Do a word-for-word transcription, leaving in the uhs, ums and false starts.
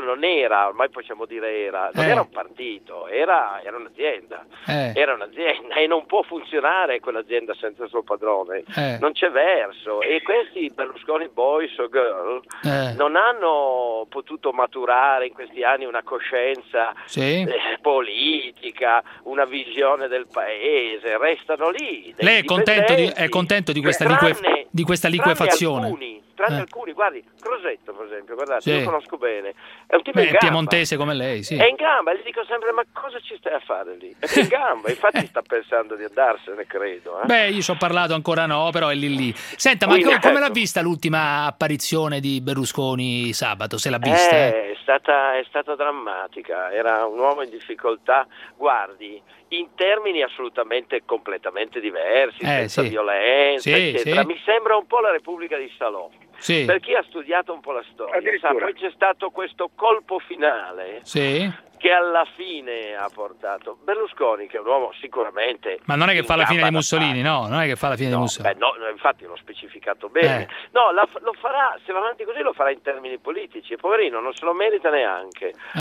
non era, ormai possiamo dire era, non Eh. era un partito, era, era un'azienda, Eh. era un'azienda e non può funzionare quell'azienda senza il suo padrone, Eh. non c'è verso. E questi Berlusconi boys o girl Eh. non hanno potuto maturare in questi anni una coscienza Sì. eh, politica, una visione del paese, restano lì. dei Lei è contento di, è dipendenti. contento di questa, Tranne- lique, di questa tranne liquefazione? alcuni, tranne Eh. alcuni, guardi, Crosetto per esempio, guardate, Sì. io lo conosco bene, è un tipo Beh, in gamba. piemontese come lei, sì. È in gamba, e gli dico sempre, ma cosa ci stai a fare lì? È in gamba, infatti sta pensando di andarsene, credo. Eh? Beh, io ci ho parlato ancora no, però è lì lì. Senta, ma Quindi, co- come l'ha ecco. vista l'ultima apparizione di Berlusconi sabato? Se l'ha vista? Eh, è stata, è stata drammatica, era un uomo in difficoltà, guardi, in termini assolutamente completamente diversi, Eh, senza sì. violenza, Sì, eccetera. sì. Mi sembra un po' la Repubblica di Salò. Sì. Per chi ha studiato un po' la storia, sa, Addirittura. poi c'è stato questo colpo finale Sì. che alla fine ha portato Berlusconi, che è un uomo sicuramente Ma non è che in fa la fine gamba di Mussolini, d'attacco. no? Non è che fa la fine di No, Mussolini. beh, no, no, infatti l'ho specificato bene. Eh. No, la- lo farà, se va avanti così lo farà in termini politici, e poverino non se lo merita neanche.